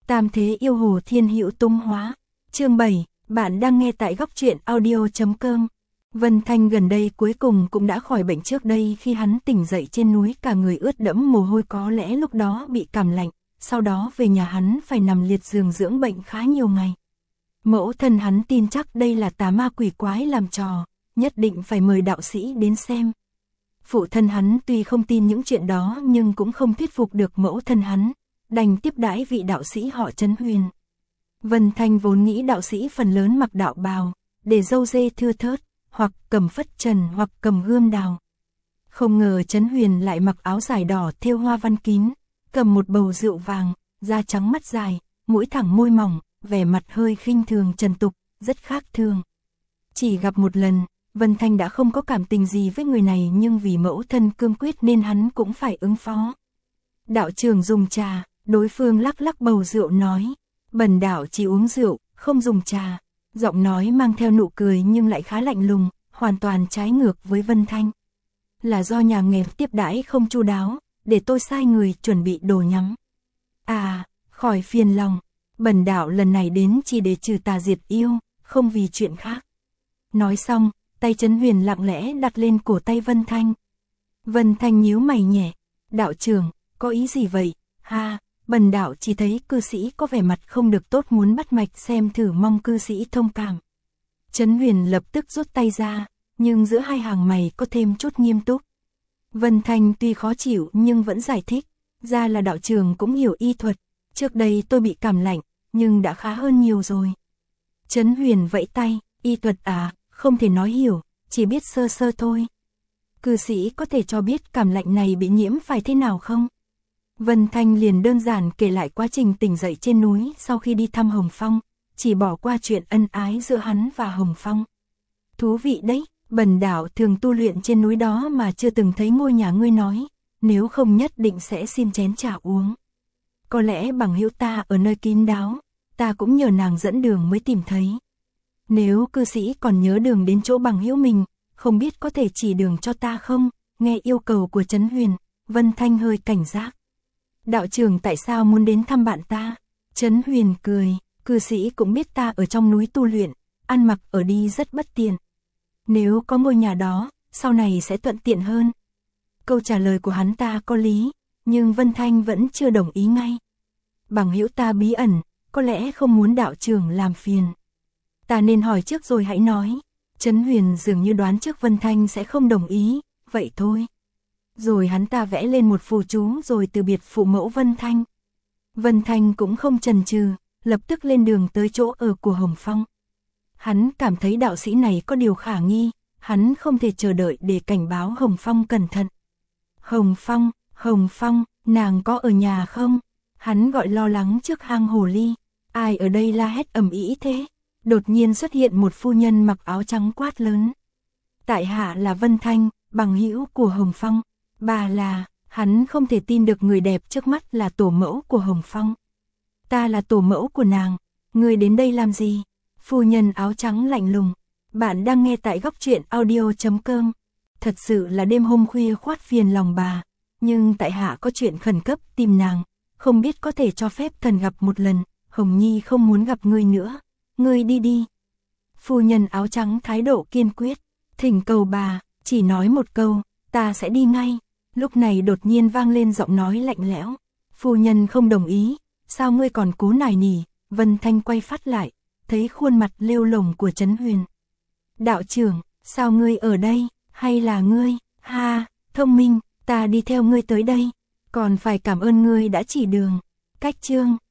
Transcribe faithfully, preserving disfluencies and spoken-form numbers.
Tam thế yêu hồ thiên hữu tung hóa. Chương bảy, bạn đang nghe tại góc truyện audio chấm com. Vân Thanh gần đây cuối cùng cũng đã khỏi bệnh. Trước đây khi hắn tỉnh dậy trên núi cả người ướt đẫm mồ hôi, có lẽ lúc đó bị cảm lạnh, sau đó về nhà hắn phải nằm liệt giường dưỡng bệnh khá nhiều ngày. Mẫu thân hắn tin chắc đây là tà ma quỷ quái làm trò, nhất định phải mời đạo sĩ đến xem. Phụ thân hắn tuy không tin những chuyện đó nhưng cũng không thuyết phục được mẫu thân hắn, đành tiếp đãi vị đạo sĩ họ Trấn Huyền. Vân Thanh vốn nghĩ đạo sĩ phần lớn mặc đạo bào, để râu dê thưa thớt, hoặc cầm phất trần hoặc cầm gươm đào. Không ngờ Trấn Huyền lại mặc áo dài đỏ thêu hoa văn kín, cầm một bầu rượu vàng, da trắng mắt dài, mũi thẳng môi mỏng, vẻ mặt hơi khinh thường trần tục, rất khác thường. Chỉ gặp một lần, Vân Thanh đã không có cảm tình gì với người này, nhưng vì mẫu thân cương quyết nên hắn cũng phải ứng phó. Đạo trưởng dùng trà, đối phương lắc lắc bầu rượu nói, bần đạo chỉ uống rượu, không dùng trà. Giọng nói mang theo nụ cười nhưng lại khá lạnh lùng, hoàn toàn trái ngược với Vân Thanh. Là do nhà nghề tiếp đãi không chu đáo, để tôi sai người chuẩn bị đồ nhắm. À, khỏi phiền lòng, bần đạo lần này đến chỉ để trừ tà diệt yêu, không vì chuyện khác. Nói xong, tay Trấn Huyền lặng lẽ đặt lên cổ tay Vân Thanh. Vân Thanh nhíu mày nhẹ, đạo trưởng, có ý gì vậy? Ha, bần đạo chỉ thấy cư sĩ có vẻ mặt không được tốt, muốn bắt mạch xem thử, mong cư sĩ thông cảm. Trấn Huyền lập tức rút tay ra, nhưng giữa hai hàng mày có thêm chút nghiêm túc. Vân Thanh tuy khó chịu nhưng vẫn giải thích, ra là đạo trưởng cũng hiểu y thuật, trước đây tôi bị cảm lạnh, nhưng đã khá hơn nhiều rồi. Trấn Huyền vẫy tay, y thuật à, không thể nói hiểu, chỉ biết sơ sơ thôi. Cư sĩ có thể cho biết cảm lạnh này bị nhiễm phải thế nào không? Vân Thanh liền đơn giản kể lại quá trình tỉnh dậy trên núi sau khi đi thăm Hồng Phong, chỉ bỏ qua chuyện ân ái giữa hắn và Hồng Phong. Thú vị đấy, bần đạo thường tu luyện trên núi đó mà chưa từng thấy ngôi nhà ngươi nói, nếu không nhất định sẽ xin chén trà uống. Có lẽ bằng hữu ta ở nơi kín đáo, ta cũng nhờ nàng dẫn đường mới tìm thấy. Nếu cư sĩ còn nhớ đường đến chỗ bằng hữu mình, không biết có thể chỉ đường cho ta không? Nghe yêu cầu của Trấn Huyền, Vân Thanh hơi cảnh giác. Đạo trưởng tại sao muốn đến thăm bạn ta? Trấn Huyền cười, cư sĩ cũng biết ta ở trong núi tu luyện, ăn mặc ở đi rất bất tiện. Nếu có ngôi nhà đó, sau này sẽ thuận tiện hơn. Câu trả lời của hắn ta có lý, nhưng Vân Thanh vẫn chưa đồng ý ngay. Bằng hữu ta bí ẩn, có lẽ không muốn đạo trưởng làm phiền. Ta nên hỏi trước rồi hãy nói. Trấn Huyền dường như đoán trước Vân Thanh sẽ không đồng ý, vậy thôi. Rồi hắn ta vẽ lên một phù chú rồi từ biệt phụ mẫu Vân Thanh. Vân Thanh cũng không chần chừ, lập tức lên đường tới chỗ ở của Hồng Phong. Hắn cảm thấy đạo sĩ này có điều khả nghi, hắn không thể chờ đợi để cảnh báo Hồng Phong cẩn thận. Hồng Phong, Hồng Phong, nàng có ở nhà không? Hắn gọi lo lắng trước hang hồ ly. Ai ở đây la hét ầm ĩ thế? Đột nhiên xuất hiện một phu nhân mặc áo trắng quát lớn. Tại hạ là Vân Thanh, bằng hữu của Hồng Phong. Bà là, hắn không thể tin được người đẹp trước mắt là tổ mẫu của Hồng Phong. Ta là tổ mẫu của nàng, người đến đây làm gì? Phu nhân áo trắng lạnh lùng. Bạn đang nghe tại góc truyện audio chấm com. Thật sự là đêm hôm khuya khoát phiền lòng bà, nhưng tại hạ có chuyện khẩn cấp tìm nàng, không biết có thể cho phép thần gặp một lần, Hồng Nhi không muốn gặp ngươi nữa. Ngươi đi đi. Phu nhân áo trắng thái độ kiên quyết, thỉnh cầu bà, chỉ nói một câu, ta sẽ đi ngay. Lúc này đột nhiên vang lên giọng nói lạnh lẽo. Phu nhân không đồng ý, sao ngươi còn cố nài nỉ? Vân Thanh quay phát lại, thấy khuôn mặt lêu lồng của Trấn Huyền. Đạo trưởng, sao ngươi ở đây? Hay là ngươi? Ha, thông minh, ta đi theo ngươi tới đây, còn phải cảm ơn ngươi đã chỉ đường. Cách chương